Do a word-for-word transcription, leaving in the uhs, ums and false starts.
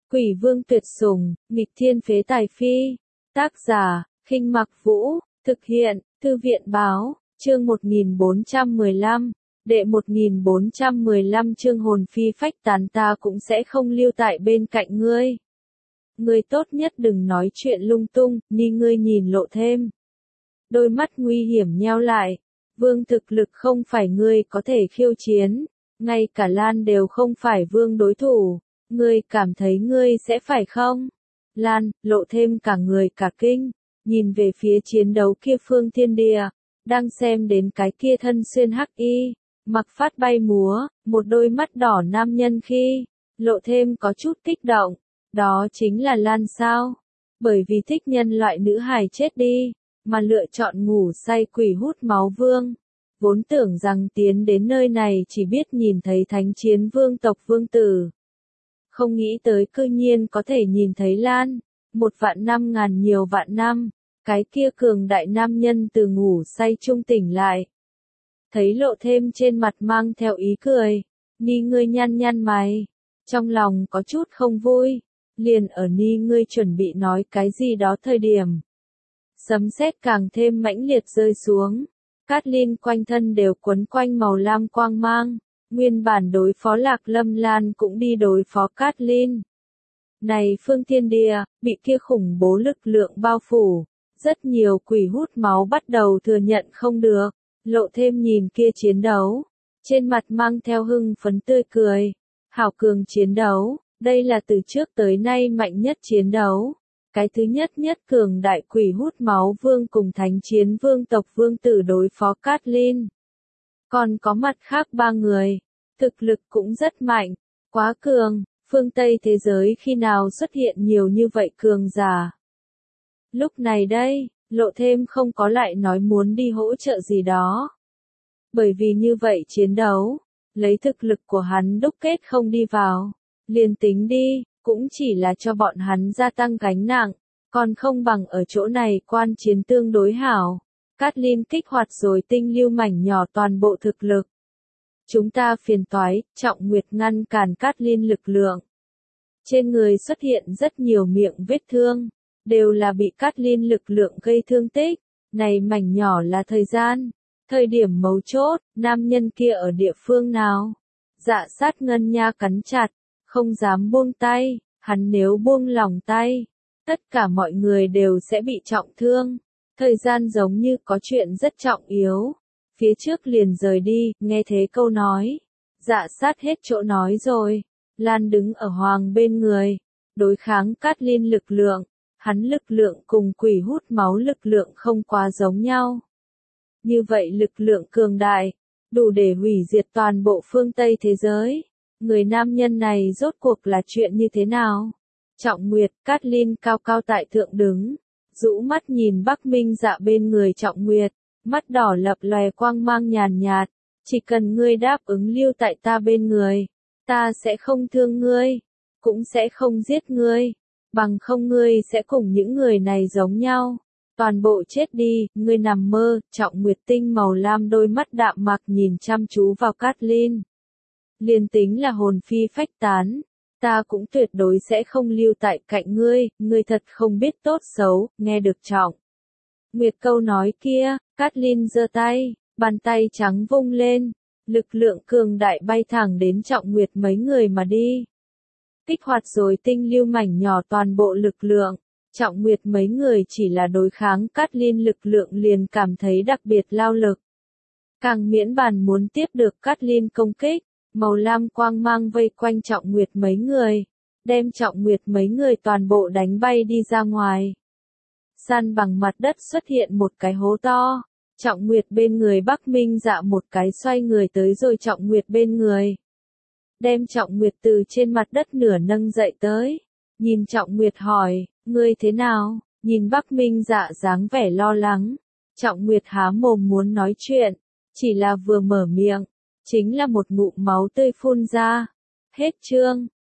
Quỷ vương tuyệt sủng, nghịch thiên phế tài phi. Tác giả, Khinh Mặc Vũ, thực hiện, Thư viện báo, chương một nghìn bốn trăm mười lăm, đệ một nghìn bốn trăm mười lăm chương hồn phi phách tán ta cũng sẽ không lưu tại bên cạnh ngươi. Ngươi tốt nhất đừng nói chuyện lung tung, ni ngươi nhìn Lộ Thêm. Đôi mắt nguy hiểm nheo lại, vương thực lực không phải ngươi có thể khiêu chiến, ngay cả Lan đều không phải vương đối thủ. Ngươi cảm thấy ngươi sẽ phải không? Lan, Lộ Thêm cả người cả kinh, nhìn về phía chiến đấu kia phương thiên địa, đang xem đến cái kia thân xuyên hắc y, mặc phát bay múa, một đôi mắt đỏ nam nhân khi, Lộ Thêm có chút kích động, đó chính là Lan sao? Bởi vì thích nhân loại nữ hài chết đi, mà lựa chọn ngủ say quỷ hút máu vương. Vốn tưởng rằng tiến đến nơi này chỉ biết nhìn thấy thánh chiến vương tộc vương tử. Không nghĩ tới cư nhiên có thể nhìn thấy Lan, một vạn năm ngàn nhiều vạn năm, cái kia cường đại nam nhân từ ngủ say trung tỉnh lại. Thấy Lộ Thêm trên mặt mang theo ý cười, ni ngươi nhăn nhăn mày, trong lòng có chút không vui, liền ở ni ngươi chuẩn bị nói cái gì đó thời điểm. Sấm sét càng thêm mãnh liệt rơi xuống, Cát Linh quanh thân đều quấn quanh màu lam quang mang. Nguyên bản đối phó Lạc Lâm Lan cũng đi đối phó Cát Linh. Này phương thiên địa, bị kia khủng bố lực lượng bao phủ, rất nhiều quỷ hút máu bắt đầu thừa nhận không được, Lộ Thêm nhìn kia chiến đấu, trên mặt mang theo hưng phấn tươi cười, hảo cường chiến đấu, đây là từ trước tới nay mạnh nhất chiến đấu, cái thứ nhất nhất cường đại quỷ hút máu vương cùng thánh chiến vương tộc vương tử đối phó Cát Linh. Còn có mặt khác ba người, thực lực cũng rất mạnh, quá cường, phương Tây thế giới khi nào xuất hiện nhiều như vậy cường giả. Lúc này đây, Lộ Thêm không có lại nói muốn đi hỗ trợ gì đó. Bởi vì như vậy chiến đấu, lấy thực lực của hắn đúc kết không đi vào, liền tính đi, cũng chỉ là cho bọn hắn gia tăng gánh nặng, còn không bằng ở chỗ này quan chiến tương đối hảo. Cát Linh kích hoạt rồi tinh lưu mảnh nhỏ toàn bộ thực lực. Chúng ta phiền toái, Trọng Nguyệt ngăn cản Cát Linh lực lượng. Trên người xuất hiện rất nhiều miệng vết thương, đều là bị Cát Linh lực lượng gây thương tích. Này mảnh nhỏ là thời gian, thời điểm mấu chốt, nam nhân kia ở địa phương nào? Dạ sát ngân nha cắn chặt, không dám buông tay, hắn nếu buông lỏng tay, tất cả mọi người đều sẽ bị trọng thương. Thời gian giống như có chuyện rất trọng yếu. Phía trước liền rời đi, nghe thế câu nói. Dạ sát hết chỗ nói rồi. Lan đứng ở Hoàng bên người. Đối kháng Cát Linh lực lượng. Hắn lực lượng cùng quỷ hút máu lực lượng không quá giống nhau. Như vậy lực lượng cường đại, đủ để hủy diệt toàn bộ phương Tây thế giới. Người nam nhân này rốt cuộc là chuyện như thế nào? Trọng Nguyệt, Cát Linh cao cao tại thượng đứng. Rũ mắt nhìn Bắc Minh Dạ bên người Trọng Nguyệt, mắt đỏ lập lòe quang mang nhàn nhạt, chỉ cần ngươi đáp ứng lưu tại ta bên người, ta sẽ không thương ngươi, cũng sẽ không giết ngươi, bằng không ngươi sẽ cùng những người này giống nhau, toàn bộ chết đi, ngươi nằm mơ. Trọng Nguyệt tinh màu lam đôi mắt đạm mạc nhìn chăm chú vào Cát Linh. Liền tính là hồn phi phách tán, ta cũng tuyệt đối sẽ không lưu tại cạnh ngươi, ngươi thật không biết tốt xấu, nghe được Trọng Nguyệt câu nói kia, Cát Linh giơ tay, bàn tay trắng vung lên, lực lượng cường đại bay thẳng đến Trọng Nguyệt mấy người mà đi. Kích hoạt rồi tinh lưu mảnh nhỏ toàn bộ lực lượng, Trọng Nguyệt mấy người chỉ là đối kháng Cát Linh lực lượng liền cảm thấy đặc biệt lao lực. Càng miễn bàn muốn tiếp được Cát Linh công kích. Màu lam quang mang vây quanh Trọng Nguyệt mấy người, đem Trọng Nguyệt mấy người toàn bộ đánh bay đi ra ngoài. San bằng mặt đất xuất hiện một cái hố to, Trọng Nguyệt bên người Bắc Minh Dạ một cái xoay người tới rồi Trọng Nguyệt bên người. Đem Trọng Nguyệt từ trên mặt đất nửa nâng dậy tới, nhìn Trọng Nguyệt hỏi, ngươi thế nào? Nhìn Bắc Minh Dạ dáng vẻ lo lắng, Trọng Nguyệt há mồm muốn nói chuyện, chỉ là vừa mở miệng. Chính là một ngụm máu tươi phun ra. Hết chương.